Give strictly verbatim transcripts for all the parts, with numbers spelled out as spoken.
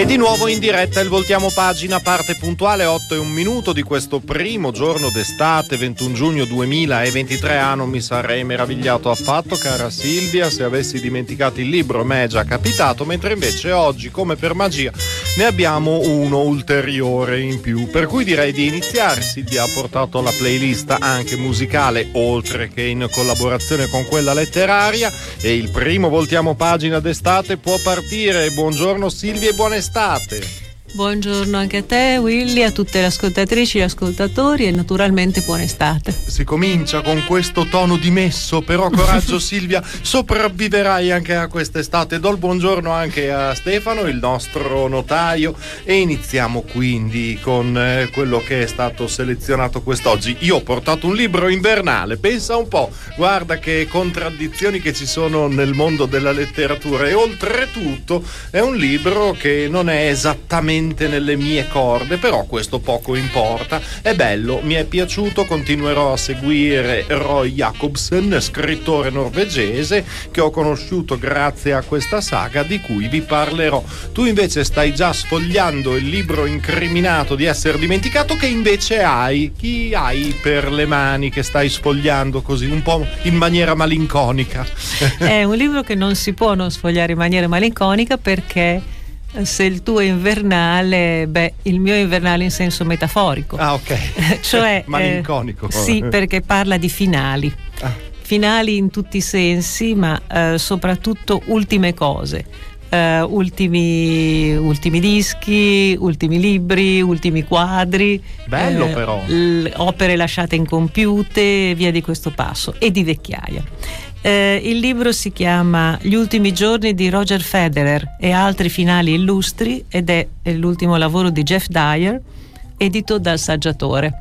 E di nuovo in diretta il Voltiamo Pagina, parte puntuale otto e un minuto di questo primo giorno d'estate, ventuno giugno duemilaventitré. Ah, non mi sarei meravigliato affatto, cara Silvia, se avessi dimenticato il libro. A me è già capitato, mentre invece oggi, come per magia, ne abbiamo uno ulteriore in più, per cui direi di iniziare. Silvia ha portato la playlist anche musicale, oltre che in collaborazione con quella letteraria, e il primo Voltiamo Pagina d'estate può partire. Buongiorno Silvia e buona estate. Buongiorno anche a te, Willy, a tutte le ascoltatrici e gli ascoltatori, e naturalmente buona estate. Si comincia con questo tono dimesso, però coraggio Silvia, sopravviverai anche a quest'estate. Do il buongiorno anche a Stefano, il nostro notaio, e iniziamo quindi con eh, quello che è stato selezionato quest'oggi. Io ho portato un libro invernale, pensa un po', guarda che contraddizioni che ci sono nel mondo della letteratura, e oltretutto è un libro che non è esattamente nelle mie corde, però questo poco importa. È bello, mi è piaciuto, continuerò a seguire Roy Jacobsen, scrittore norvegese che ho conosciuto grazie a questa saga di cui vi parlerò. Tu invece stai già sfogliando il libro incriminato di essere dimenticato. Che invece hai? Chi hai per le mani che stai sfogliando così un po' in maniera malinconica? È un libro che non si può non sfogliare in maniera malinconica, perché se il tuo è invernale, beh, il mio è invernale in senso metaforico. Ah, ok. Cioè malinconico. Eh, sì, perché parla di finali. Ah. Finali in tutti i sensi, ma eh, soprattutto ultime cose. Uh, ultimi, ultimi dischi, ultimi libri, ultimi quadri. Bello, eh, però. L- opere lasciate incompiute, via di questo passo, e di vecchiaia. Eh, il libro si chiama Gli ultimi giorni di Roger Federer e altri finali illustri, ed è l'ultimo lavoro di Jeff Dyer, edito dal Saggiatore.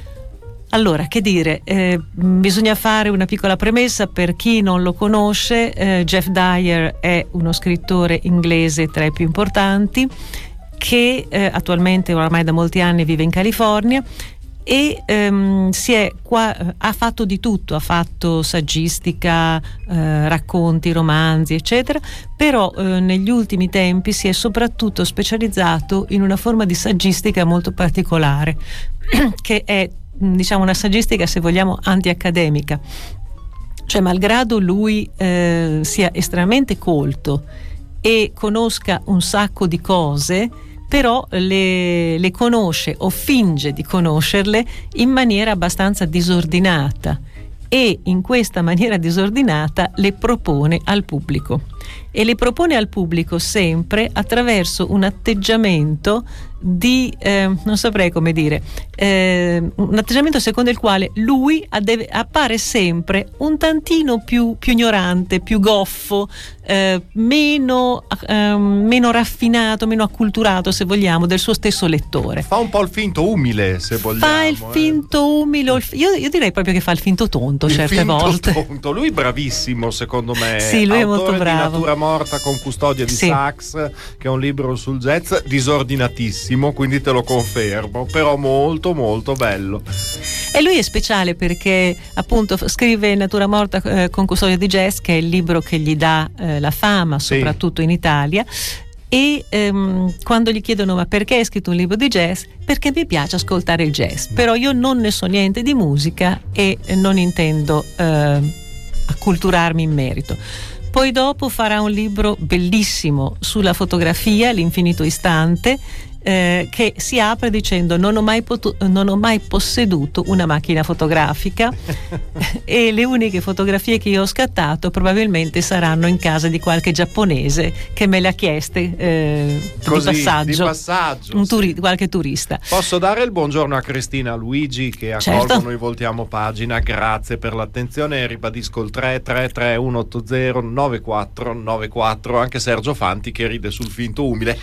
Allora, che dire, eh, bisogna fare una piccola premessa per chi non lo conosce. eh, Jeff Dyer è uno scrittore inglese tra i più importanti, che eh, attualmente oramai da molti anni vive in California, e ehm, si è qua, ha fatto di tutto, ha fatto saggistica, eh, racconti, romanzi, eccetera, però eh, negli ultimi tempi si è soprattutto specializzato in una forma di saggistica molto particolare, che è, diciamo, una saggistica, se vogliamo, anti-accademica. Cioè, malgrado lui eh, sia estremamente colto e conosca un sacco di cose, però le, le conosce o finge di conoscerle in maniera abbastanza disordinata, e in questa maniera disordinata le propone al pubblico, e le propone al pubblico sempre attraverso un atteggiamento di eh, non saprei come dire eh, un atteggiamento secondo il quale lui deve, appare sempre un tantino più, più ignorante, più goffo, eh, meno, eh, meno raffinato, meno acculturato, se vogliamo, del suo stesso lettore. Fa un po' il finto umile, se vogliamo. Fa il finto eh. umile, io, io direi proprio che fa il finto tonto, il certe finto volte. Tonto. Lui bravissimo, secondo me. Sì, lui Autore è molto bravo. Di Natura morta con custodia di sì. Sachs, che è un libro sul jazz, disordinatissimo, quindi te lo confermo, però molto molto bello. E lui è speciale perché appunto scrive Natura morta eh, con custodia di jazz, che è il libro che gli dà eh, la fama, soprattutto sì. in Italia. E ehm, quando gli chiedono ma perché hai scritto un libro di jazz, perché mi piace ascoltare il jazz, però io non ne so niente di musica e non intendo eh, acculturarmi in merito. Poi dopo farà un libro bellissimo sulla fotografia, L'infinito istante, eh, che si apre dicendo non ho mai, potu- non ho mai posseduto una macchina fotografica e le uniche fotografie che io ho scattato probabilmente saranno in casa di qualche giapponese che me le ha chieste eh, Così, di passaggio, di passaggio un turi- sì. qualche turista. Posso dare il buongiorno a Cristina Luigi che accolgono certo. Noi Voltiamo Pagina, grazie per l'attenzione, e ribadisco il tre tre tre uno otto zero nove quattro nove quattro, anche Sergio Fanti che ride sul finto umile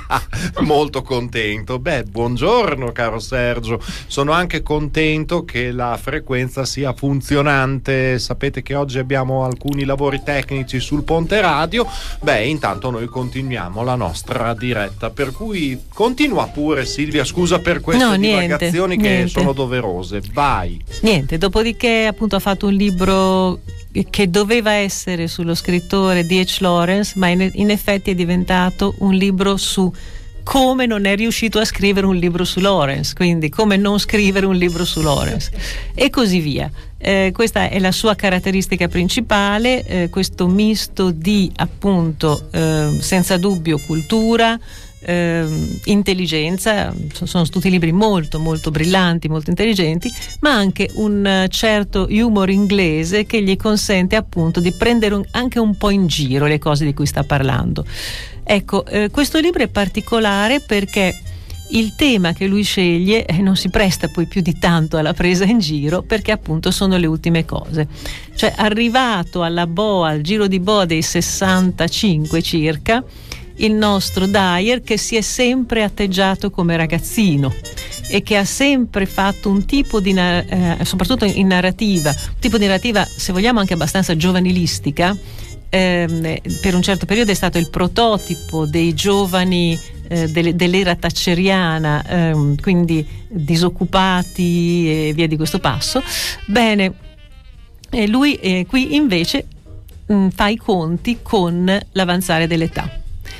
molto contento. Beh, buongiorno caro Sergio, sono anche contento che la frequenza sia funzionante. Sapete che oggi abbiamo alcuni lavori tecnici sul ponte radio. Beh, intanto noi continuiamo la nostra diretta, per cui continua pure Silvia, scusa per queste no, divagazioni niente, che niente. sono doverose. Vai. Niente, dopodiché appunto ha fatto un libro che doveva essere sullo scrittore D H Lawrence, ma in, in effetti è diventato un libro su come non è riuscito a scrivere un libro su Lawrence, quindi come non scrivere un libro su Lawrence e così via. Eh, questa è la sua caratteristica principale, eh, questo misto di appunto eh, senza dubbio cultura, eh, intelligenza, sono tutti libri molto molto brillanti, molto intelligenti, ma anche un certo humor inglese che gli consente appunto di prendere un, anche un po' in giro le cose di cui sta parlando. Ecco, eh, questo libro è particolare perché il tema che lui sceglie eh, non si presta poi più di tanto alla presa in giro, perché appunto sono le ultime cose. Cioè, arrivato alla boa, al giro di boa dei sessantacinque circa, il nostro Dyer, che si è sempre atteggiato come ragazzino e che ha sempre fatto un tipo di eh, soprattutto in narrativa, un tipo di narrativa, se vogliamo, anche abbastanza giovanilistica. Eh, per un certo periodo è stato il prototipo dei giovani eh, delle, dell'era thatcheriana, eh, quindi disoccupati e via di questo passo. Bene, eh, lui eh, qui invece mh, fa i conti con l'avanzare dell'età.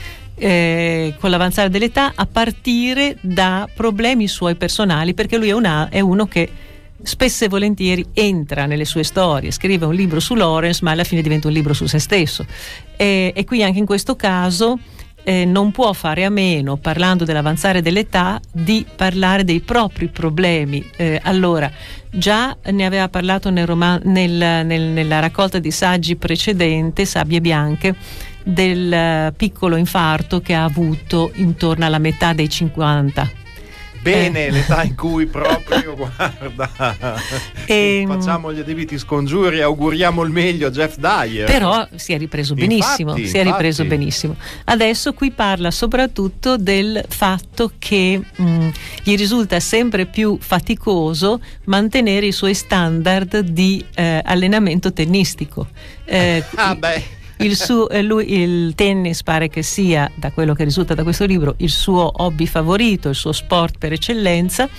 Eh, con l'avanzare dell'età a partire da problemi suoi personali, perché lui è, una, è uno che spesso e volentieri entra nelle sue storie, scrive un libro su Lawrence ma alla fine diventa un libro su se stesso, e, e qui anche in questo caso eh, non può fare a meno, parlando dell'avanzare dell'età, di parlare dei propri problemi. Eh, allora, già ne aveva parlato nel roman- nel, nel, nella raccolta di saggi precedente, Sabbie Bianche, del piccolo infarto che ha avuto intorno alla metà dei cinquanta. Bene, eh. l'età in cui proprio, guarda, e, facciamo gli debiti scongiuri, auguriamo il meglio a Jeff Dyer. Però si è ripreso benissimo, infatti, si è ripreso infatti. benissimo. Adesso qui parla soprattutto del fatto che mh, gli risulta sempre più faticoso mantenere i suoi standard di eh, allenamento tennistico. Eh, ah beh. Il, suo, eh, lui, il tennis pare che sia, da quello che risulta da questo libro, il suo hobby favorito, il suo sport per eccellenza,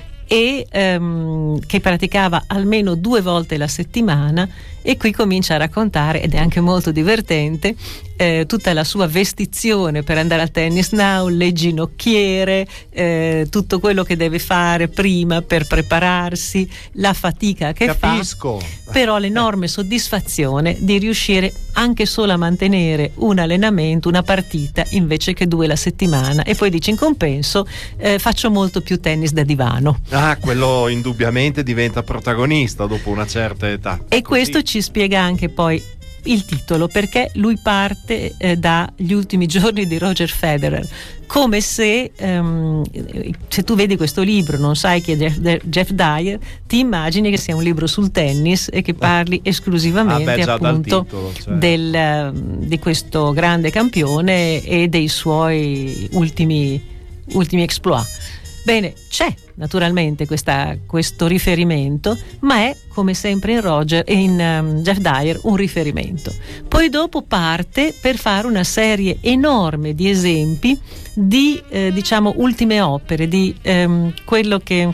e ehm, che praticava almeno due volte la settimana, e qui comincia a raccontare, ed è anche molto divertente, eh, tutta la sua vestizione per andare al tennis now, le ginocchiere, eh, tutto quello che deve fare prima per prepararsi, la fatica che Capisco. fa, però l'enorme soddisfazione di riuscire anche solo a mantenere un allenamento, una partita invece che due la settimana, e poi dice: in compenso eh, faccio molto più tennis da divano. Ah, quello indubbiamente diventa protagonista dopo una certa età. E Così. questo ci spiega anche poi il titolo, perché lui parte eh, dagli ultimi giorni di Roger Federer, come se ehm, se tu vedi questo libro, non sai chi è Jeff, Jeff Dyer, ti immagini che sia un libro sul tennis e che parli esclusivamente ah beh, appunto titolo, cioè. del, di questo grande campione e dei suoi ultimi, ultimi exploit. Bene, c'è naturalmente questa, questo riferimento, ma è, come sempre in Roger e in um, Jeff Dyer, un riferimento. Poi dopo parte per fare una serie enorme di esempi di eh, diciamo ultime opere, di ehm, quello che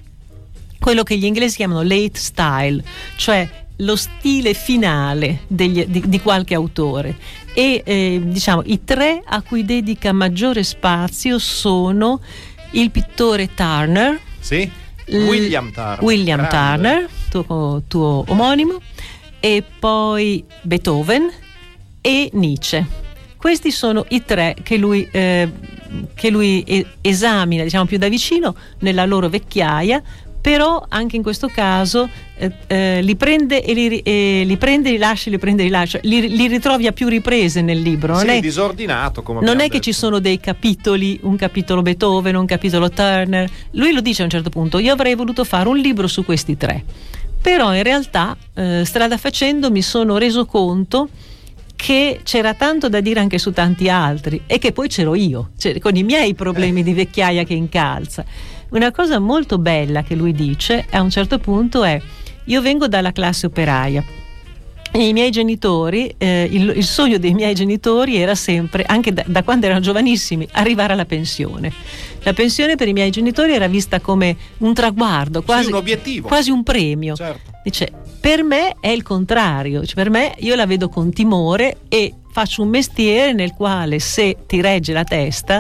quello che gli inglesi chiamano late style, cioè lo stile finale degli, di, di qualche autore. E eh, diciamo i tre a cui dedica maggiore spazio sono il pittore Turner, sì? William Turner, William grande. Turner, tuo, tuo omonimo, e poi Beethoven e Nietzsche. Questi sono i tre che lui, eh, che lui esamina, diciamo, più da vicino nella loro vecchiaia, però anche in questo caso eh, eh, li prende e li, eh, li prende, li lascia, li prende e li lascia, li, li ritrovi a più riprese nel libro. Non sì, è disordinato, come non è detto. che ci sono dei capitoli, un capitolo Beethoven, un capitolo Turner. Lui lo dice a un certo punto: io avrei voluto fare un libro su questi tre, però in realtà eh, strada facendo mi sono reso conto che c'era tanto da dire anche su tanti altri, e che poi c'ero io, cioè, con i miei problemi di vecchiaia che incalza. Una cosa molto bella che lui dice a un certo punto è: io vengo dalla classe operaia e i miei genitori, eh, il, il sogno dei miei genitori era sempre, anche da, da quando erano giovanissimi, arrivare alla pensione. La pensione per i miei genitori era vista come un traguardo, quasi sì, un obiettivo, quasi un premio. Certo. Dice: per me è il contrario, cioè, per me io la vedo con timore e faccio un mestiere nel quale, se ti regge la testa,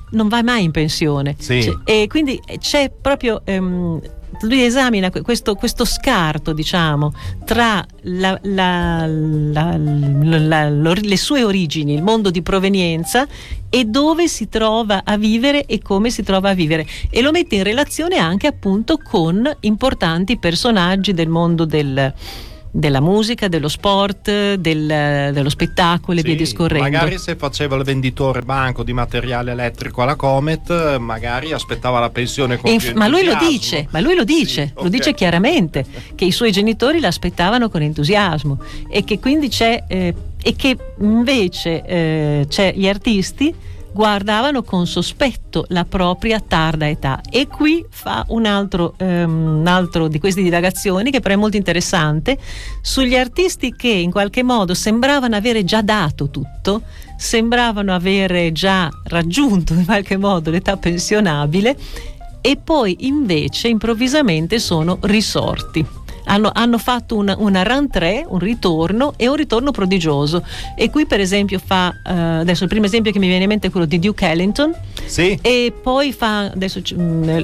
non va mai in pensione. Sì. Cioè, e quindi c'è proprio ehm, lui esamina questo, questo scarto, diciamo, tra la, la, la, la, la, le sue origini, il mondo di provenienza, e dove si trova a vivere e come si trova a vivere, e lo mette in relazione anche appunto con importanti personaggi del mondo del della musica, dello sport, del, dello spettacolo e sì, via discorrendo. Magari se faceva il venditore banco di materiale elettrico alla Comet, magari aspettava la pensione con Inf- ma lui lo dice, ma lui lo dice, sì, lo okay. dice chiaramente che i suoi genitori l'aspettavano con entusiasmo e che quindi c'è eh, e che invece eh, c'è gli artisti guardavano con sospetto la propria tarda età. E qui fa un altro, um, un altro di queste divagazioni che però è molto interessante sugli artisti che in qualche modo sembravano avere già dato tutto, sembravano avere già raggiunto in qualche modo l'età pensionabile e poi invece improvvisamente sono risorti. Hanno, hanno fatto una, una rentrée, un ritorno, e un ritorno prodigioso. E qui per esempio fa uh, adesso il primo esempio che mi viene in mente è quello di Duke Ellington, sì. E poi fa adesso um,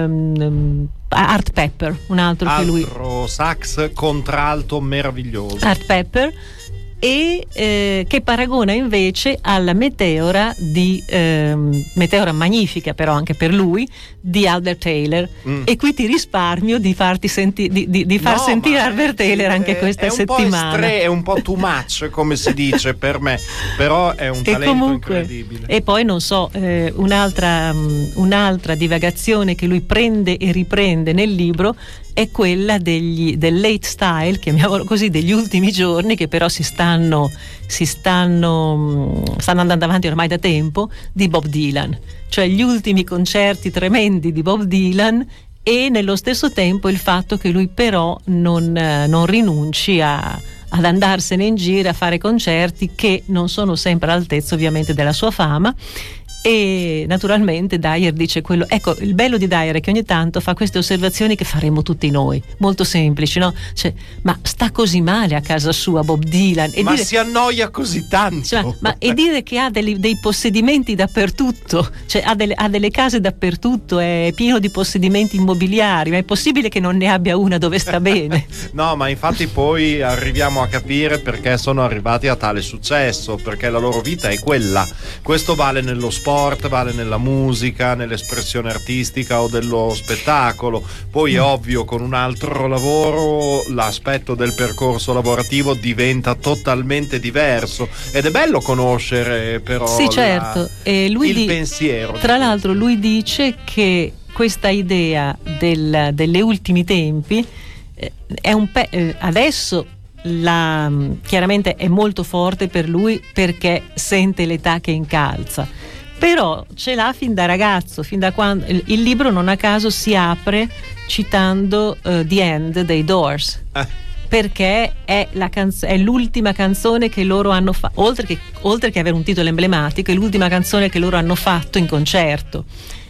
um, Art Pepper, un altro, altro che lui sax contralto meraviglioso, Art Pepper, e eh, che paragona invece alla Meteora di ehm, Meteora magnifica però anche per lui di Albert Taylor, mm. E qui ti risparmio di farti senti- di, di, di far no, sentire Albert Taylor anche è, questa è settimana. Un po' estre- è un po' too much come si dice per me, però è un talento e comunque, incredibile. E poi non so, eh, un'altra, um, un'altra divagazione che lui prende e riprende nel libro è quella degli, del late style, chiamiamolo così, degli ultimi giorni, che però si stanno si stanno stanno andando avanti ormai da tempo, di Bob Dylan, cioè gli ultimi concerti tremendi di Bob Dylan, e nello stesso tempo il fatto che lui però non, non rinunci a ad andarsene in giro a fare concerti che non sono sempre all'altezza ovviamente della sua fama. E naturalmente Dyer dice quello, ecco, il bello di Dyer è che ogni tanto fa queste osservazioni che faremo tutti noi, molto semplici, no? Cioè, ma sta così male a casa sua Bob Dylan, e ma dire, si annoia così tanto, cioè, ma, e dire che ha dei, dei possedimenti dappertutto, cioè ha delle, ha delle case dappertutto, è pieno di possedimenti immobiliari, ma è possibile che non ne abbia una dove sta bene? No, ma infatti poi arriviamo a capire perché sono arrivati a tale successo, perché la loro vita è quella. Questo vale nello sport, vale nella musica, nell'espressione artistica o dello spettacolo. Poi è ovvio, con un altro lavoro l'aspetto del percorso lavorativo diventa totalmente diverso, ed è bello conoscere però sì, la, certo. E lui il di, pensiero. Tra l'altro lui dice che questa idea del, delle ultimi tempi eh, è un pe- eh, adesso la, chiaramente è molto forte per lui perché sente l'età che incalza, però ce l'ha fin da ragazzo, fin da quando il, il libro non a caso si apre citando uh, The End dei Doors, eh. perché è, la canz- è l'ultima canzone che loro hanno fatto, oltre che, oltre che avere un titolo emblematico, è l'ultima canzone che loro hanno fatto in concerto.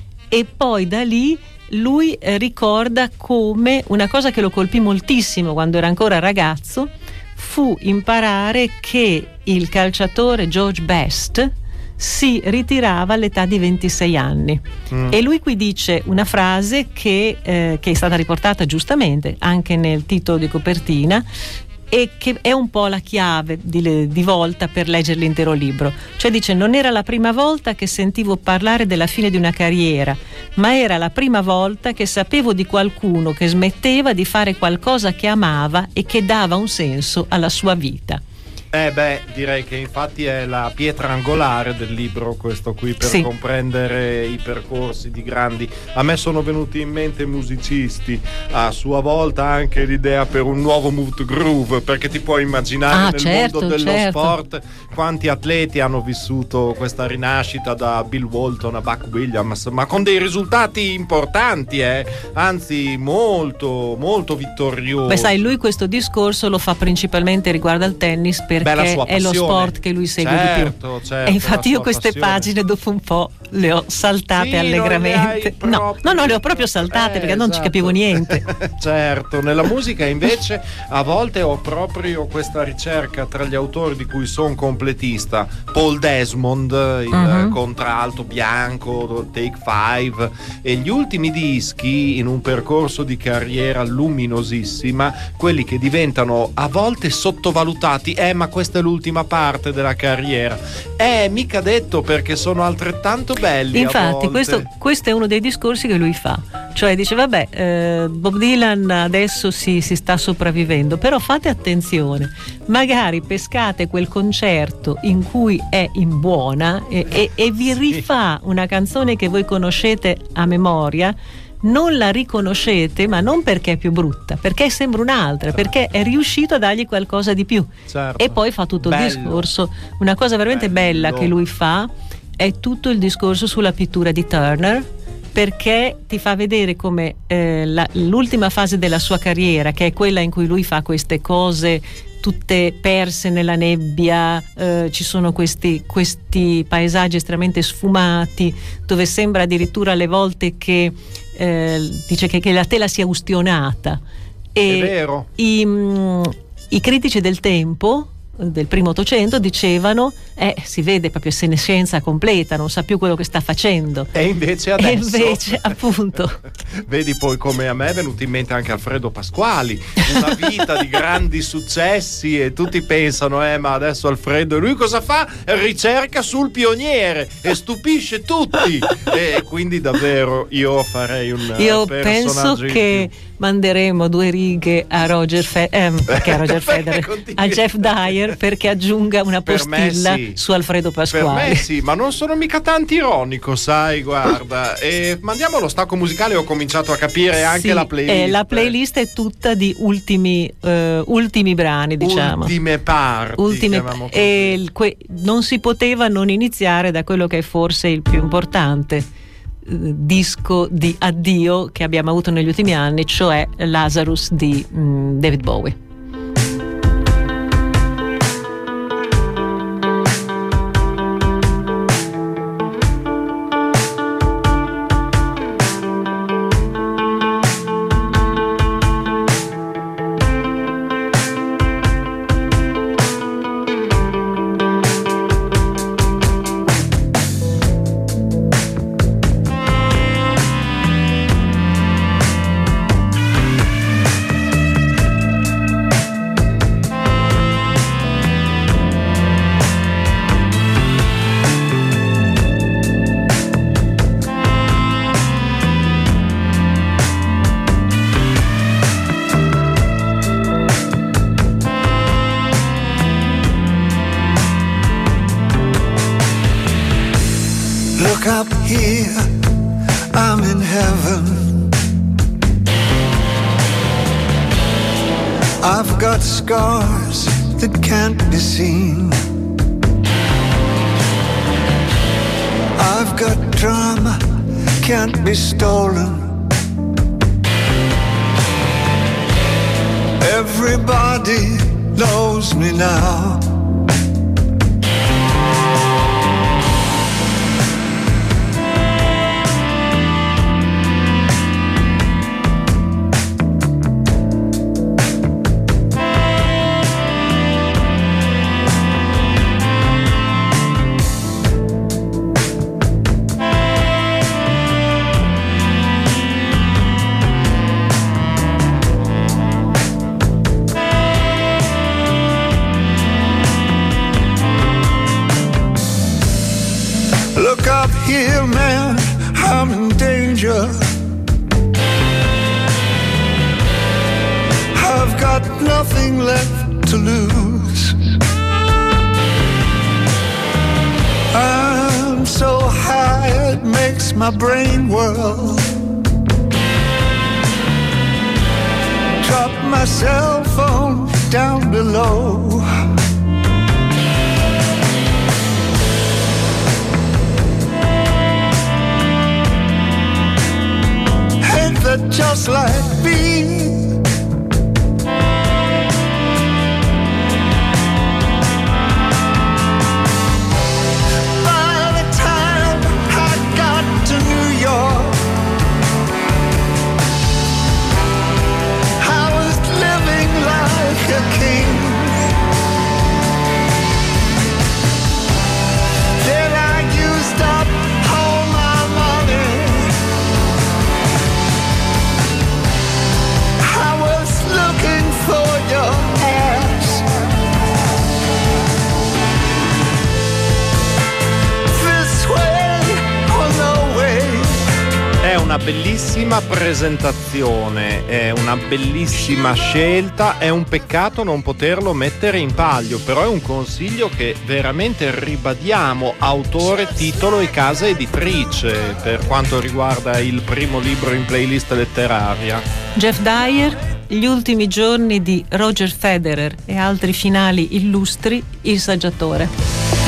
E poi da lì lui eh, ricorda come una cosa che lo colpì moltissimo quando era ancora ragazzo fu imparare che il calciatore George Best si ritirava all'età di ventisei anni, mm. e lui qui dice una frase che, eh, che è stata riportata giustamente anche nel titolo di copertina e che è un po' la chiave di, di volta per leggere l'intero libro. Cioè dice: non era la prima volta che sentivo parlare della fine di una carriera, ma era la prima volta che sapevo di qualcuno che smetteva di fare qualcosa che amava e che dava un senso alla sua vita. Eh beh, direi che infatti è la pietra angolare del libro questo qui, per sì. comprendere i percorsi di grandi. A me sono venuti in mente musicisti, a sua volta anche l'idea per un nuovo Move to Groove, perché ti puoi immaginare ah, nel certo, mondo dello certo. sport quanti atleti hanno vissuto questa rinascita, da Bill Walton a Buck Williams, ma con dei risultati importanti, eh? anzi molto molto vittoriosi. Beh, sai, lui questo discorso lo fa principalmente riguardo al tennis, per Beh, è lo sport che lui segue certo, di più, certo, e infatti io queste passione. pagine dopo un po' le ho saltate sì, allegramente. Non no, no, no, le ho proprio saltate eh, perché non esatto. ci capivo niente. Certo, nella musica invece a volte ho proprio questa ricerca tra gli autori di cui sono completista. Paul Desmond, il uh-huh. contralto bianco, Take Five, e gli ultimi dischi in un percorso di carriera luminosissima, quelli che diventano a volte sottovalutati. Eh, ma questa è l'ultima parte della carriera. Eh, mica detto, perché sono altrettanto belli. Infatti, questo, questo è uno dei discorsi che lui fa. Cioè dice, vabbè, eh, Bob Dylan adesso si, si sta sopravvivendo, però fate attenzione, magari pescate quel concerto in cui è in buona e, e, e vi rifà una canzone che voi conoscete a memoria. Non la riconoscete, ma non perché è più brutta, perché sembra un'altra, certo. perché è riuscito a dargli qualcosa di più. Certo. E poi fa tutto Bello. il discorso. Una cosa veramente Bello. bella che lui fa è tutto il discorso sulla pittura di Turner, perché ti fa vedere come eh, la, l'ultima fase della sua carriera, che è quella in cui lui fa queste cose tutte perse nella nebbia, eh, ci sono questi, questi paesaggi estremamente sfumati, dove sembra addirittura alle volte che eh, dice che, che la tela sia ustionata. E è vero. I, mh, i critici del tempo del primo Ottocento dicevano eh, si vede proprio senescenza completa, non sa più quello che sta facendo, e invece adesso e invece appunto vedi. Poi, come a me è venuto in mente anche Alfredo Pasquali, una vita di grandi successi, e tutti pensano eh ma adesso Alfredo, lui cosa fa? Ricerca sul pioniere e stupisce tutti, e quindi davvero io farei un io personaggio penso che manderemo due righe a Roger, Fe- ehm, perché a Roger Federer a Jeff Dyer perché aggiunga una postilla sì. su Alfredo Pasquali. Per me sì, ma non sono mica tanto ironico, sai, guarda. E mandiamo lo stacco musicale, ho cominciato a capire anche sì, la playlist. Eh, la playlist è tutta di ultimi, uh, ultimi brani, diciamo. Ultime parti. Ultime, e il, que- non si poteva non iniziare da quello che è forse il più importante disco di addio che abbiamo avuto negli ultimi anni, cioè Lazarus di mm, David Bowie. Up here, I'm in heaven. I've got scars that can't be seen. I've got drama, can't be stolen. Everybody knows me now. Here, man, I'm in danger. I've got nothing left to lose. I'm so high it makes my brain whirl. Drop my cell phone down below. That just like me, by the time I una bellissima presentazione, è una bellissima scelta, è un peccato non poterlo mettere in palio, però è un consiglio che veramente ribadiamo, autore, titolo e casa editrice per quanto riguarda il primo libro in playlist letteraria. Jeff Dyer, Gli ultimi giorni di Roger Federer e altri finali illustri, Il saggiatore.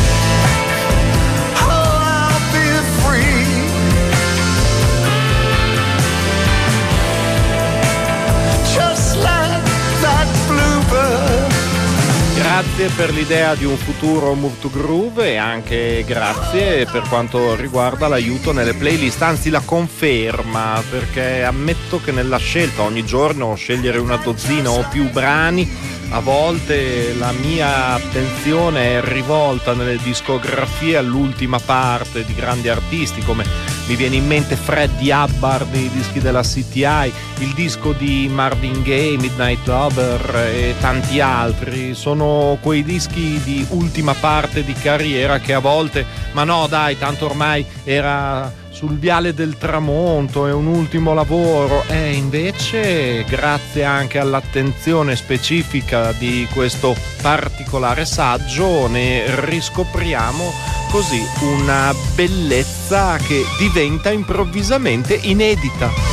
Grazie per l'idea di un futuro Move to Groove e anche grazie per quanto riguarda l'aiuto nelle playlist, anzi la conferma, perché ammetto che nella scelta ogni giorno scegliere una dozzina o più brani, a volte la mia attenzione è rivolta nelle discografie all'ultima parte di grandi artisti, come mi viene in mente Freddie Hubbard, i dischi della C T I, il disco di Marvin Gaye, Midnight Lover e tanti altri. Sono quei dischi di ultima parte di carriera che a volte, ma no dai, tanto ormai era sul viale del tramonto, è un ultimo lavoro, e invece grazie anche all'attenzione specifica di questo particolare saggio ne riscopriamo così una bellezza che diventa improvvisamente inedita.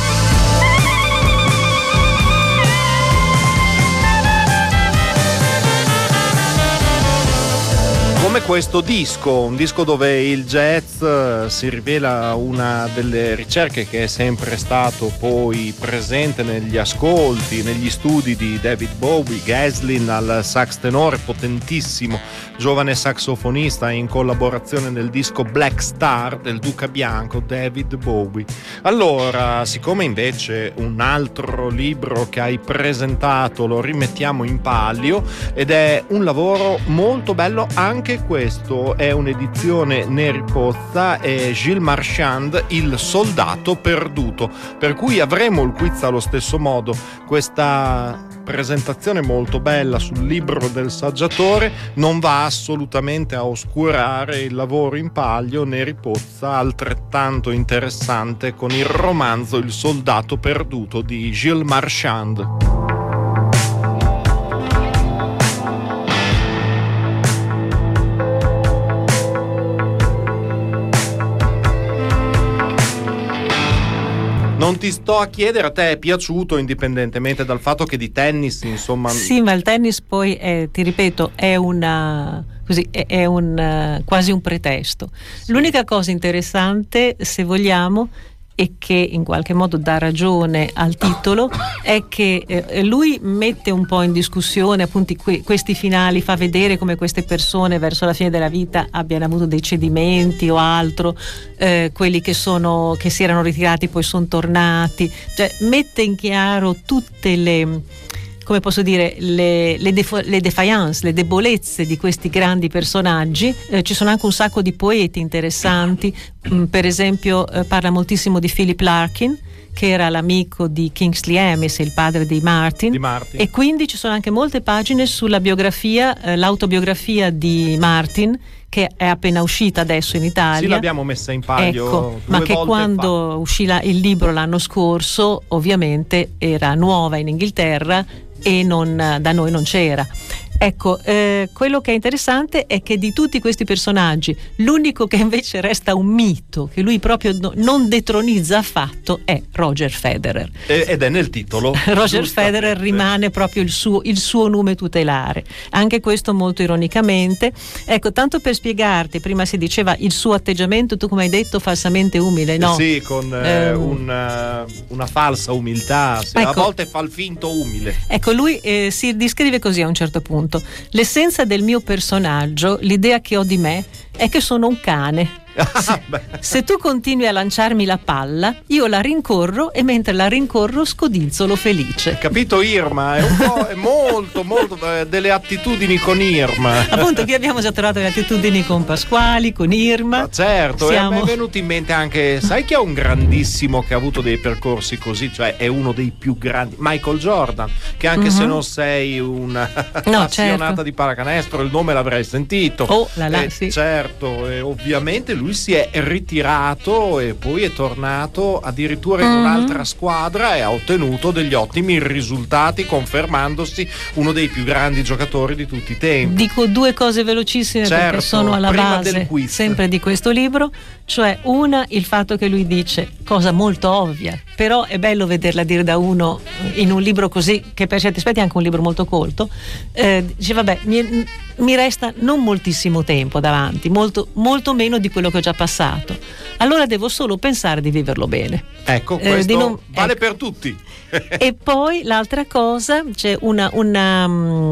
Come questo disco, un disco dove il jazz si rivela una delle ricerche che è sempre stato poi presente negli ascolti, negli studi di David Bowie, Gaslin al sax tenore, potentissimo giovane saxofonista in collaborazione nel disco Black Star del Duca Bianco, David Bowie. Allora, siccome invece un altro libro che hai presentato lo rimettiamo in palio ed è un lavoro molto bello anche questo, è un'edizione Neri Pozza, è Gilles Marchand, Il soldato perduto, per cui avremo il quiz allo stesso modo. Questa presentazione molto bella sul libro del saggiatore non va assolutamente a oscurare il lavoro in palio Neri Pozza, altrettanto interessante, con il romanzo Il soldato perduto di Gilles Marchand. Non ti sto a chiedere, a te è piaciuto indipendentemente dal fatto che di tennis, insomma... Sì, ma il tennis poi, è, ti ripeto, è una... Così, è, è un, quasi un pretesto. Sì. L'unica cosa interessante, se vogliamo, e che in qualche modo dà ragione al titolo, è che eh, lui mette un po' in discussione appunto que- questi finali, fa vedere come queste persone verso la fine della vita abbiano avuto dei cedimenti o altro, eh, quelli che sono che si erano ritirati poi sono tornati, cioè mette in chiaro tutte le, come posso dire, le, le, defo- le defiance, le debolezze di questi grandi personaggi. Eh, ci sono anche un sacco di poeti interessanti, mm, per esempio eh, parla moltissimo di Philip Larkin, che era l'amico di Kingsley Amis, il padre di Martin, di Martin. E quindi ci sono anche molte pagine sulla biografia, eh, l'autobiografia di Martin, che è appena uscita adesso in Italia. Sì, l'abbiamo messa in palio, ecco, due ma che volte quando fa. uscì la, il libro l'anno scorso, ovviamente era nuova in Inghilterra e non, da noi non c'era. Ecco, eh, quello che è interessante è che di tutti questi personaggi l'unico che invece resta un mito, che lui proprio no, non detronizza affatto, è Roger Federer. E, ed è nel titolo. Roger Federer rimane proprio il suo, il suo nome tutelare, anche questo molto ironicamente. Ecco, tanto per spiegarti, prima si diceva il suo atteggiamento, tu come hai detto falsamente umile, no? Sì, con eh, um, una, una falsa umiltà, se ecco, a volte fa il finto umile. Ecco, lui eh, si descrive così a un certo punto: l'essenza del mio personaggio, l'idea che ho di me, è che sono un cane. Se, se tu continui a lanciarmi la palla, io la rincorro e mentre la rincorro scodinzolo felice. Capito Irma? È un po', è molto, molto eh, delle attitudini con Irma. Appunto, qui abbiamo già trovato le attitudini con Pasquali, con Irma. Ma certo, Siamo... e mi è venuto in mente anche, sai chi è un grandissimo che ha avuto dei percorsi così, cioè è uno dei più grandi, Michael Jordan, che anche uh-huh. se non sei una no, appassionata certo. di pallacanestro, il nome l'avrei sentito. Oh, là là, eh, sì. Certo. Certo, e ovviamente lui si è ritirato e poi è tornato addirittura in mm-hmm. un'altra squadra e ha ottenuto degli ottimi risultati, confermandosi uno dei più grandi giocatori di tutti i tempi. Dico due cose velocissime, certo, perché sono alla base sempre di questo libro, cioè una, il fatto che lui dice, cosa molto ovvia, però è bello vederla dire da uno in un libro così, che per certi aspetti è anche un libro molto colto, eh, dice vabbè, mi, mi resta non moltissimo tempo davanti, molto, molto meno di quello che ho già passato, allora devo solo pensare di viverlo bene. Ecco, questo eh, di non, vale ecco. per tutti. E poi l'altra cosa, c'è una, una,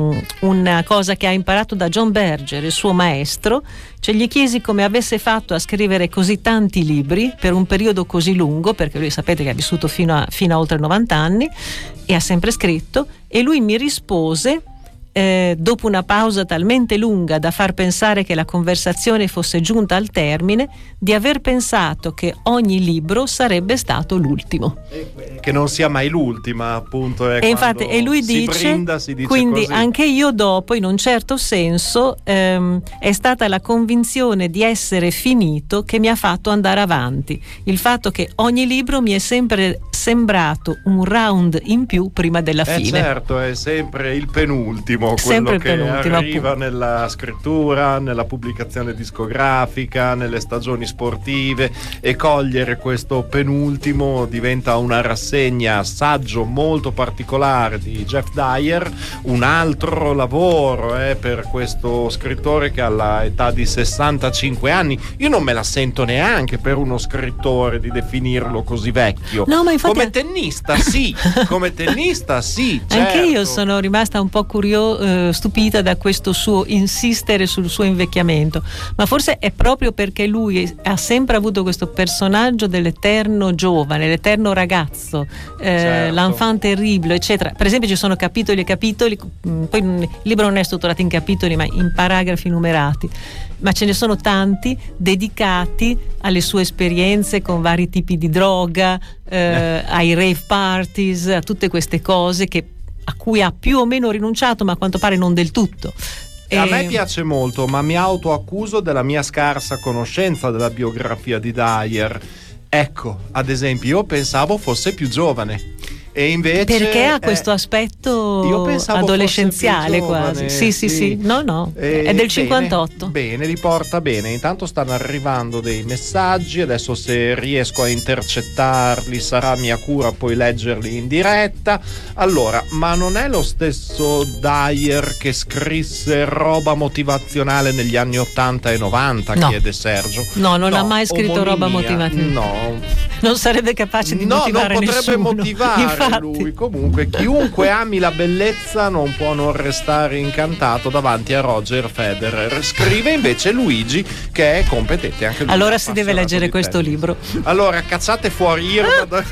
una cosa che ha imparato da John Berger, il suo maestro, cioè gli chiesi come avesse fatto a scrivere così tanti libri per un periodo così lungo, perché lui sapete che ha vissuto fino a, fino a oltre novanta anni e ha sempre scritto, e lui mi rispose Eh, dopo una pausa talmente lunga da far pensare che la conversazione fosse giunta al termine, di aver pensato che ogni libro sarebbe stato l'ultimo. Che non sia mai l'ultima, appunto. È e infatti, e lui si dice, brinda, si dice quindi così. Anche io dopo, in un certo senso, ehm, è stata la convinzione di essere finito che mi ha fatto andare avanti. Il fatto che ogni libro mi è sempre sembrato un round in più prima della eh fine. Certo, è sempre il penultimo. Quello sempre che penultimo, arriva appunto. Nella scrittura, nella pubblicazione discografica, nelle stagioni sportive, e cogliere questo penultimo diventa una rassegna, saggio molto particolare di Jeff Dyer, un altro lavoro eh, per questo scrittore che alla età di sessantacinque anni, io non me la sento neanche per uno scrittore di definirlo così vecchio. No, ma infatti... come tennista sì, come tennista sì, certo. Anche io sono rimasta un po' curiosa, stupita da questo suo insistere sul suo invecchiamento, ma forse è proprio perché lui ha sempre avuto questo personaggio dell'eterno giovane, l'eterno ragazzo, eh, certo. l'enfant terrible, eccetera. Per esempio ci sono capitoli e capitoli, poi il libro non è strutturato in capitoli ma in paragrafi numerati, ma ce ne sono tanti dedicati alle sue esperienze con vari tipi di droga, eh, eh. ai rave parties, a tutte queste cose che a cui ha più o meno rinunciato, ma a quanto pare non del tutto. E... A me piace molto, ma mi autoaccuso della mia scarsa conoscenza della biografia di Dyer. Ecco, ad esempio, io pensavo fosse più giovane. E invece perché ha questo eh, aspetto adolescenziale quasi. Sì, sì, sì, sì. No, no. Eh, è del cinquantotto. Bene, li porta bene. Intanto stanno arrivando dei messaggi. Adesso, se riesco a intercettarli, sarà mia cura poi leggerli in diretta. Allora, ma non è lo stesso Dyer che scrisse roba motivazionale negli anni ottanta e novanta? No. Chiede Sergio. No, non no, ha mai scritto omonimia. Roba motivazionale. No. Non sarebbe capace di no, motivare non potrebbe nessuno. motivare. Infatti. Lui comunque, chiunque ami la bellezza non può non restare incantato davanti a Roger Federer. Scrive invece Luigi, che è competente anche lui. Allora si deve leggere questo tennis. libro. Allora cacciate fuori Irma da...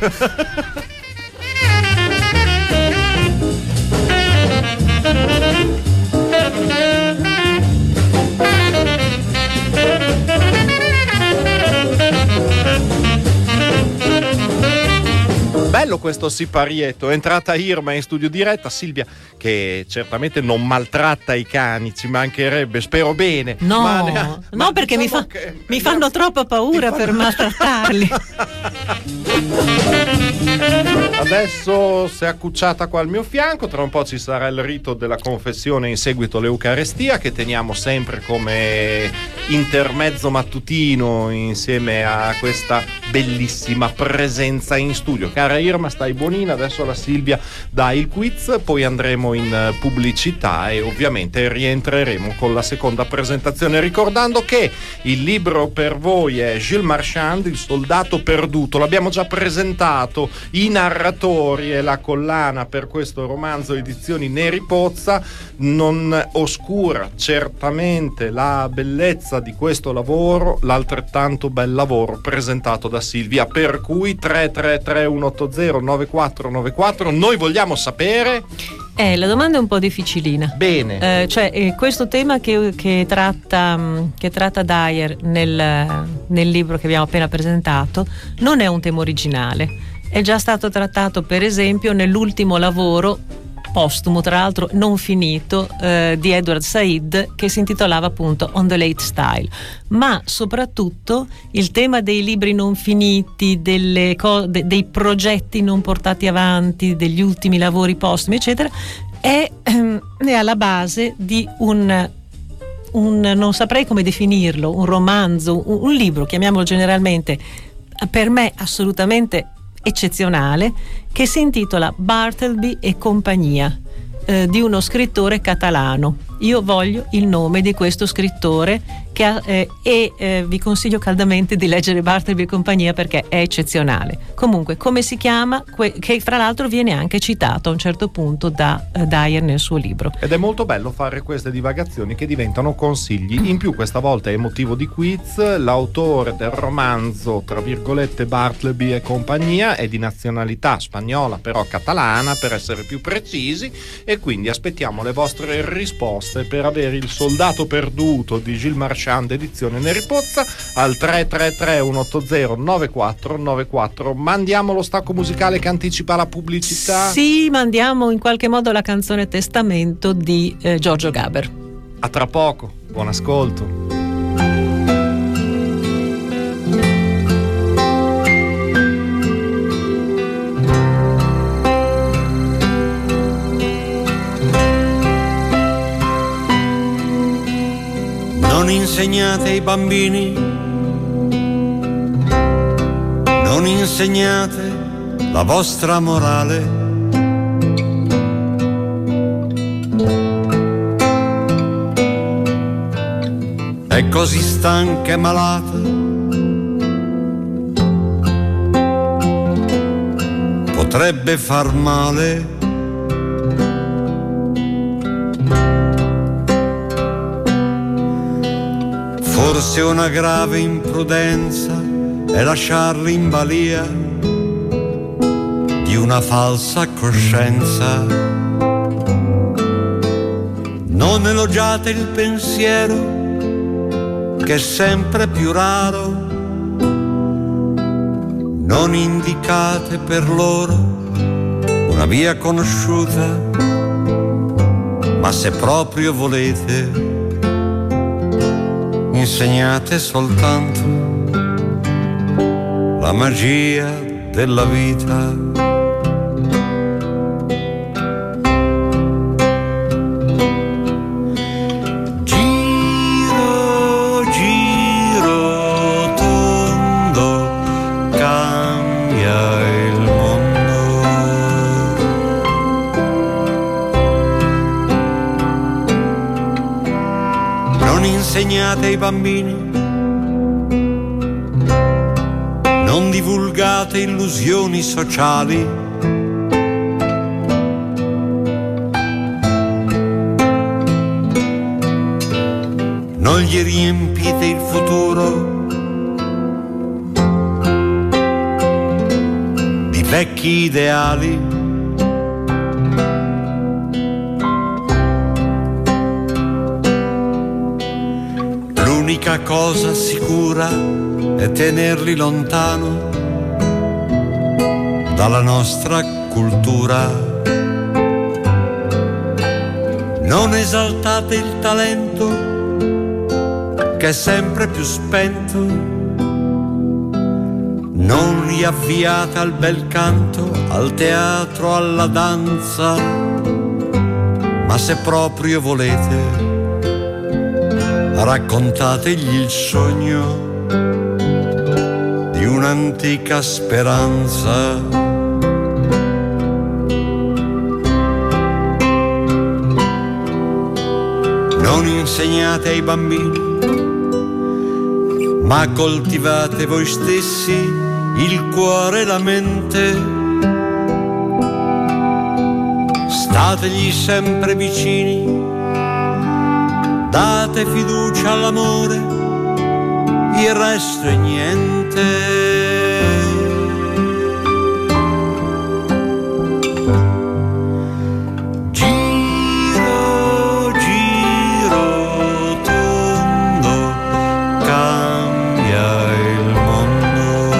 Bello questo siparietto. È entrata Irma in studio diretta, Silvia, che certamente non maltratta i cani, ci mancherebbe, spero bene. No, ma ne, no ma perché diciamo mi, fa, mi fanno troppa paura per maltrattarli. Adesso si è accucciata qua al mio fianco, tra un po' ci sarà il rito della confessione in seguito all'Eucarestia, che teniamo sempre come intermezzo mattutino insieme a questa bellissima presenza in studio. Cara Irma, stai buonina, adesso la Silvia dà il quiz, poi andremo in pubblicità e ovviamente rientreremo con la seconda presentazione, ricordando che il libro per voi è Gilles Marchand, Il soldato perduto. L'abbiamo già presentato, i narratori e la collana per questo romanzo, edizioni Neri Pozza. Non oscura certamente la bellezza di questo lavoro l'altrettanto bel lavoro presentato da Silvia, per cui tre tre tre uno otto zero nove quattro nove quattro. Noi vogliamo sapere. Eh, la domanda è un po' difficilina. Bene. Eh, cioè, eh, questo tema che, che tratta che tratta Dyer nel, nel libro che abbiamo appena presentato non è un tema originale. È già stato trattato, per esempio, nell'ultimo lavoro postumo, tra l'altro non finito, eh, di Edward Said, che si intitolava appunto On the Late Style. Ma soprattutto il tema dei libri non finiti, delle co- de- dei progetti non portati avanti, degli ultimi lavori postumi, eccetera, è, ehm, è alla base di un un non saprei come definirlo, un romanzo, un, un libro, chiamiamolo generalmente, per me assolutamente eccezionale, che si intitola Bartleby e compagnia, eh, di uno scrittore catalano. Io voglio il nome di questo scrittore che ha, eh, e eh, vi consiglio caldamente di leggere Bartleby e compagnia, perché è eccezionale. Comunque, come si chiama? Que- che fra l'altro viene anche citato a un certo punto da eh, Dyer nel suo libro. Ed è molto bello fare queste divagazioni che diventano consigli. In più questa volta è motivo di quiz. L'autore del romanzo, tra virgolette, Bartleby e compagnia, è di nazionalità spagnola, però catalana per essere più precisi, e quindi aspettiamo le vostre risposte per avere il soldato perduto di Gilles Marchand edizione Neri Pozza al tre tre tre uno otto zero nove quattro nove quattro. Mandiamo lo stacco musicale che anticipa la pubblicità. Sì, mandiamo in qualche modo la canzone Testamento di eh, Giorgio Gaber. A tra poco, buon ascolto. Non insegnate ai bambini, non insegnate la vostra morale. È così stanca e malata, potrebbe far male. Forse una grave imprudenza è lasciarli in balia di una falsa coscienza. Non elogiate il pensiero che è sempre più raro, non indicate per loro una via conosciuta, ma se proprio volete insegnate soltanto la magia della vita. Giro, giro tondo, cambia il mondo. Non insegnate ai bambini, non divulgate illusioni sociali, non gli riempite il futuro di vecchi ideali. L'unica cosa sicura è tenerli lontano dalla nostra cultura. Non esaltate il talento che è sempre più spento, non li avviate al bel canto, al teatro, alla danza, ma se proprio volete raccontategli il sogno di un'antica speranza. Non insegnate ai bambini, ma coltivate voi stessi il cuore e la mente. Stategli sempre vicini, date fiducia all'amore, il resto è niente. Giro, giro tondo, cambia il mondo.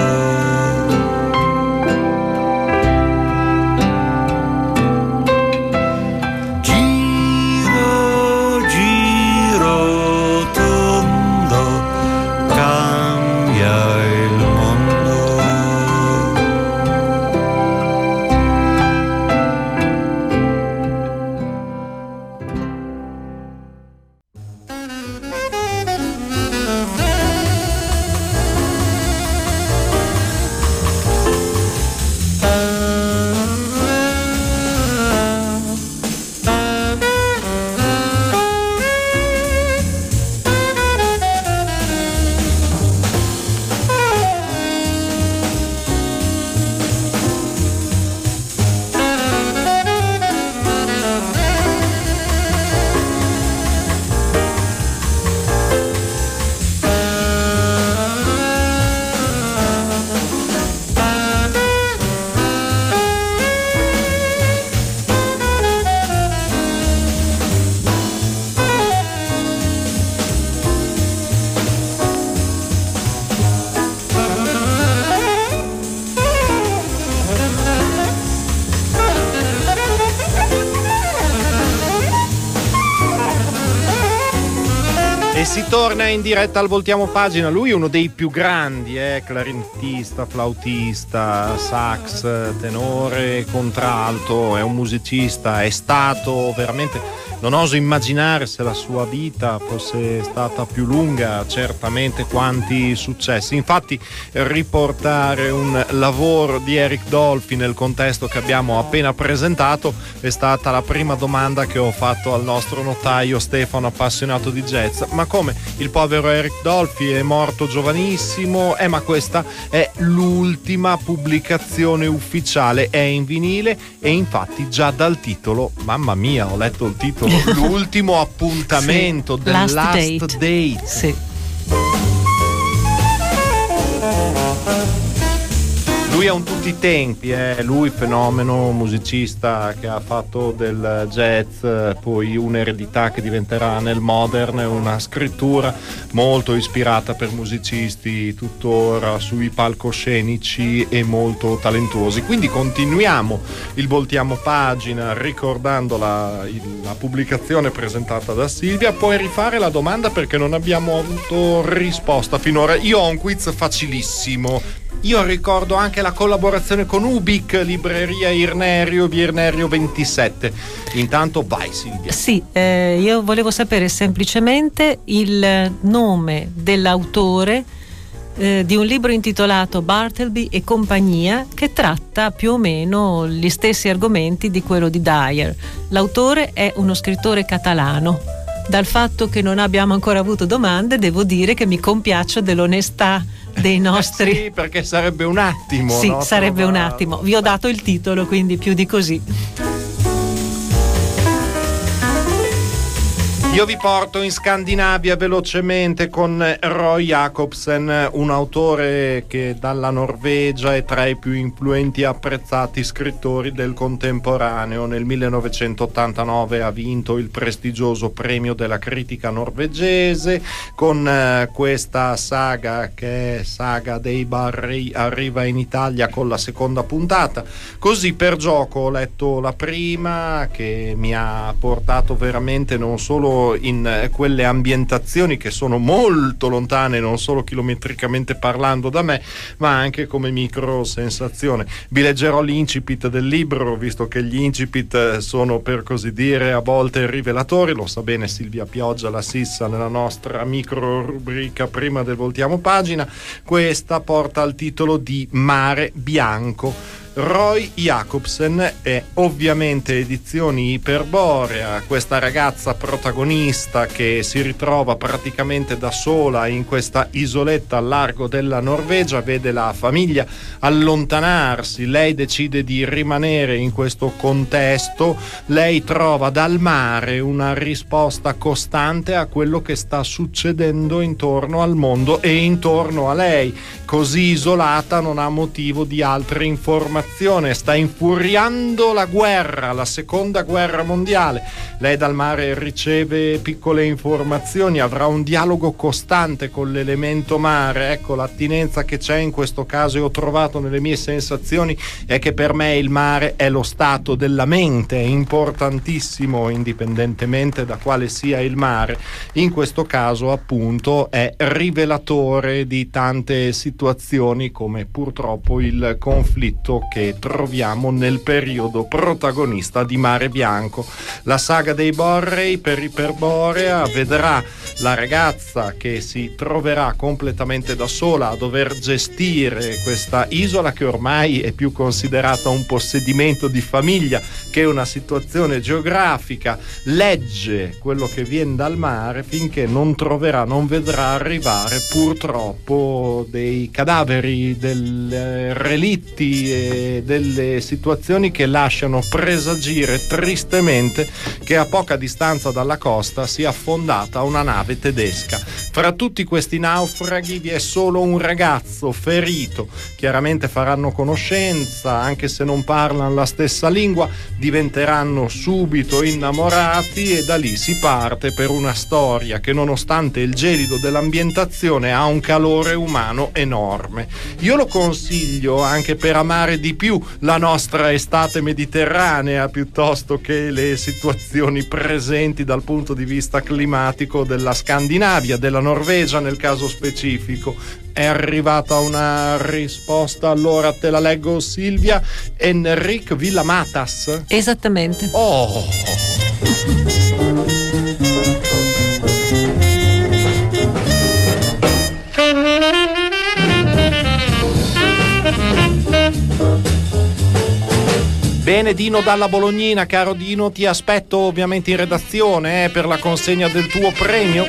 si torna in diretta al Voltiamo Pagina. Lui è uno dei più grandi, eh? clarinettista, flautista, sax, tenore, contralto, è un musicista, è stato veramente... Non oso immaginare se la sua vita fosse stata più lunga, certamente quanti successi. Infatti riportare un lavoro di Eric Dolphy nel contesto che abbiamo appena presentato è stata la prima domanda che ho fatto al nostro notaio Stefano, appassionato di jazz. Ma come? Il povero Eric Dolphy è morto giovanissimo? Eh, ma questa è l'ultima pubblicazione ufficiale, è in vinile e infatti già dal titolo, mamma mia, ho letto il titolo, l'ultimo appuntamento, sì, del Last, last Date, date. Sì. Lui è un tutti i tempi, eh. Lui fenomeno musicista che ha fatto del jazz poi un'eredità che diventerà nel modern, una scrittura molto ispirata per musicisti tuttora sui palcoscenici e molto talentuosi. Quindi continuiamo il Voltiamo Pagina ricordando la, la pubblicazione presentata da Silvia. Puoi rifare la domanda perché non abbiamo avuto risposta finora. Io ho un quiz facilissimo. Io ricordo anche la collaborazione con Ubik, libreria Irnerio, via Irnerio ventisette. Intanto vai Silvia. Sì, eh, io volevo sapere semplicemente il nome dell'autore eh, di un libro intitolato Bartleby e compagnia, che tratta più o meno gli stessi argomenti di quello di Dyer. L'autore è uno scrittore catalano. Dal fatto che non abbiamo ancora avuto domande, devo dire che mi compiaccio dell'onestà dei nostri. Sì, perché sarebbe un attimo. Sì, no? sarebbe Trovare... un attimo. Vi ho dato il titolo, quindi più di così. Io vi porto in Scandinavia velocemente con Roy Jacobsen, un autore che dalla Norvegia è tra i più influenti e apprezzati scrittori del contemporaneo. Nel millenovecentottantanove ha vinto il prestigioso premio della critica norvegese con eh, questa saga che è Saga dei Barri, arriva in Italia con la seconda puntata. Così per gioco ho letto la prima, che mi ha portato veramente non solo in quelle ambientazioni che sono molto lontane non solo chilometricamente parlando da me, ma anche come micro sensazione. Vi leggerò l'incipit del libro, visto che gli incipit sono per così dire a volte rivelatori. Lo sa bene Silvia Pioggia, la Sissa, nella nostra micro rubrica prima del Voltiamo Pagina. Questa porta il titolo di Mare Bianco. Roy Jacobsen è ovviamente edizioni Iperborea, questa ragazza protagonista che si ritrova praticamente da sola in questa isoletta al largo della Norvegia, vede la famiglia allontanarsi, lei decide di rimanere in questo contesto, lei trova dal mare una risposta costante a quello che sta succedendo intorno al mondo e intorno a lei, così isolata non ha motivo di altre informazioni. Sta infuriando la guerra, la seconda guerra mondiale. Lei dal mare riceve piccole informazioni, avrà un dialogo costante con l'elemento mare. Ecco, l'attinenza che c'è in questo caso e ho trovato nelle mie sensazioni è che per me il mare è lo stato della mente, è importantissimo indipendentemente da quale sia il mare. In questo caso appunto è rivelatore di tante situazioni, come purtroppo il conflitto che troviamo nel periodo protagonista di Mare Bianco. La saga dei Borrey per Iperborea vedrà la ragazza che si troverà completamente da sola a dover gestire questa isola che ormai è più considerata un possedimento di famiglia che una situazione geografica. Legge quello che viene dal mare finché non troverà, non vedrà arrivare purtroppo dei cadaveri, dei relitti e delle situazioni che lasciano presagire tristemente che a poca distanza dalla costa sia affondata una nave tedesca. Fra tutti questi naufraghi vi è solo un ragazzo ferito. Chiaramente faranno conoscenza, anche se non parlano la stessa lingua, diventeranno subito innamorati e da lì si parte per una storia che, nonostante il gelido dell'ambientazione, ha un calore umano enorme. Io lo consiglio anche per amare di di più la nostra estate mediterranea piuttosto che le situazioni presenti dal punto di vista climatico della Scandinavia, della Norvegia nel caso specifico. È arrivata una risposta, allora te la leggo, Silvia. Enric Villamatas. Esattamente. Oh! Bene Dino dalla Bolognina, caro Dino, ti aspetto ovviamente in redazione eh, per la consegna del tuo premio.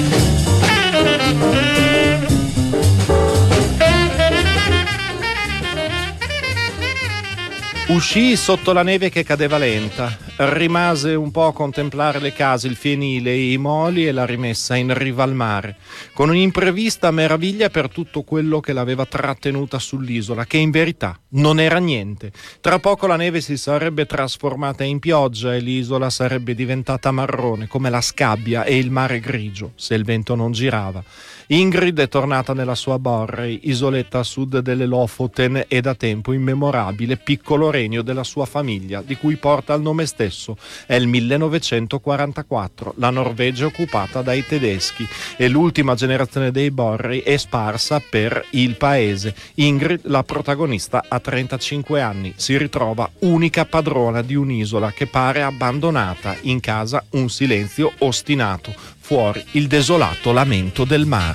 Uscì sotto la neve che cadeva lenta, rimase un po' a contemplare le case, il fienile, i moli e la rimessa in riva al mare, con un'imprevista meraviglia per tutto quello che l'aveva trattenuta sull'isola, che in verità non era niente. Tra poco la neve si sarebbe trasformata in pioggia e l'isola sarebbe diventata marrone come la scabbia e il mare grigio, se il vento non girava. Ingrid è tornata nella sua Borrey, isoletta a sud delle Lofoten e da tempo immemorabile piccolo regno della sua famiglia, di cui porta il nome stesso. È il millenovecentoquarantaquattro, la Norvegia occupata dai tedeschi e l'ultima generazione dei Borrey è sparsa per il paese. Ingrid, la protagonista, ha trentacinque anni, si ritrova unica padrona di un'isola che pare abbandonata, in casa un silenzio ostinato, fuori il desolato lamento del mare.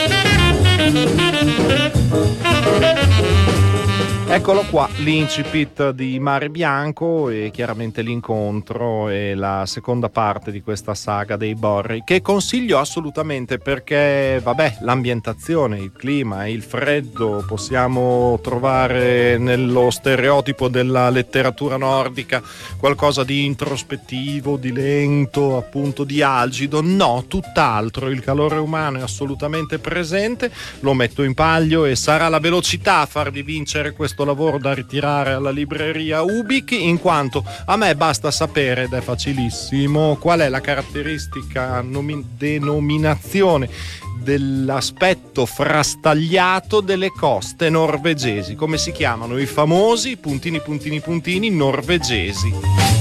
Eccolo qua, l'incipit di Mare Bianco e chiaramente l'incontro e la seconda parte di questa saga dei Borrey, che consiglio assolutamente perché, vabbè, l'ambientazione, il clima, il freddo, possiamo trovare nello stereotipo della letteratura nordica qualcosa di introspettivo, di lento, appunto di algido. No, tutt'altro, il calore umano è assolutamente presente, lo metto in palio e sarà la velocità a farvi vincere questo lavoro da ritirare alla libreria Ubik, in quanto a me basta sapere, ed è facilissimo, qual è la caratteristica nomi- denominazione dell'aspetto frastagliato delle coste norvegesi. Come si chiamano? I famosi puntini puntini puntini norvegesi.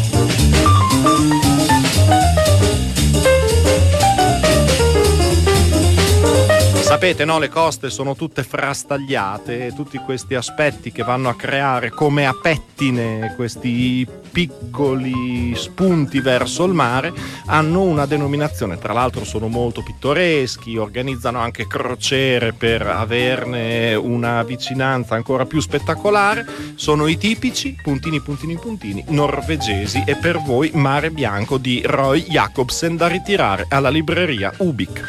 Sapete, no? Le coste sono tutte frastagliate e tutti questi aspetti che vanno a creare come a pettine questi piccoli spunti verso il mare hanno una denominazione. Tra l'altro sono molto pittoreschi, organizzano anche crociere per averne una vicinanza ancora più spettacolare. Sono i tipici puntini puntini puntini norvegesi e per voi Mare Bianco di Roy Jacobsen, da ritirare alla libreria Ubik.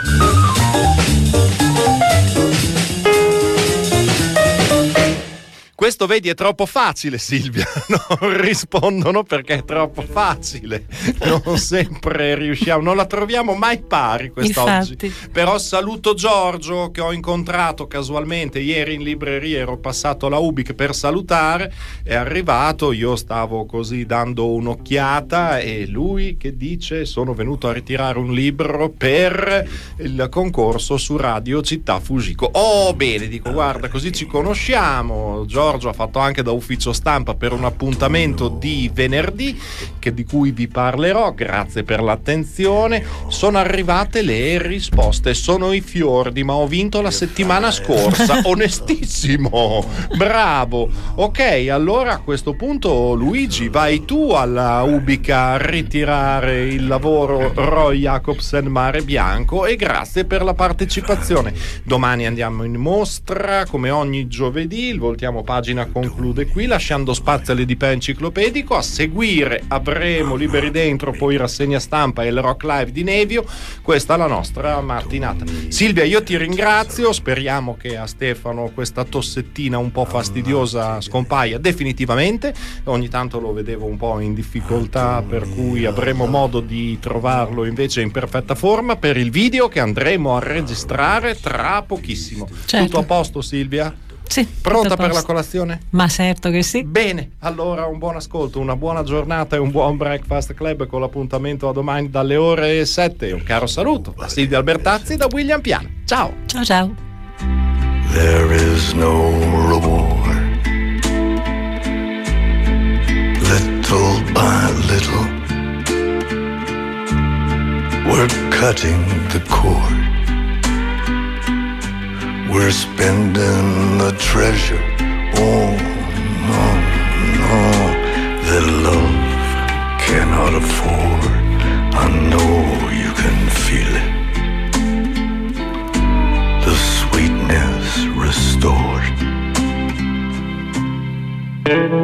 Questo vedi è troppo facile, Silvia, non rispondono perché è troppo facile, non sempre riusciamo, non la troviamo mai pari quest'oggi. Infatti. Però saluto Giorgio che ho incontrato casualmente ieri in libreria, ero passato alla Ubik per salutare, è arrivato, io stavo così dando un'occhiata e lui che dice: sono venuto a ritirare un libro per il concorso su Radio Città Fujiko. Oh bene, dico, guarda, così ci conosciamo. Giorgio ha fatto anche da ufficio stampa per un appuntamento di venerdì che di cui vi parlerò. Grazie per l'attenzione. Sono arrivate le risposte, sono i fiordi, ma ho vinto la settimana scorsa. Onestissimo, bravo. Ok, allora a questo punto Luigi vai tu alla Ubik a ritirare il lavoro Roy Jacobsen Mare Bianco e grazie per la partecipazione. Domani andiamo in mostra come ogni giovedì, il Voltiamo Pagina conclude qui lasciando spazio all'E D P enciclopedico. A seguire avremo Liberi Dentro, poi rassegna stampa e il Rock Live di Nevio. Questa è la nostra mattinata. Silvia, io ti ringrazio, speriamo che a Stefano questa tossettina un po' fastidiosa scompaia definitivamente. Ogni tanto lo vedevo un po' in difficoltà, per cui avremo modo di trovarlo invece in perfetta forma per il video che andremo a registrare tra pochissimo. Certo. Tutto a posto, Silvia? Sì, pronta per la colazione? Ma certo che sì. Bene, allora un buon ascolto, una buona giornata e un buon Breakfast Club con l'appuntamento a domani dalle ore sette. Un caro saluto da Silvia Albertazzi e da William Piana. Ciao. Ciao ciao. There is no reward little by little, we're cutting the cord. We're spending the treasure. Oh, no, no, that love cannot afford. I know you can feel it. The sweetness restored.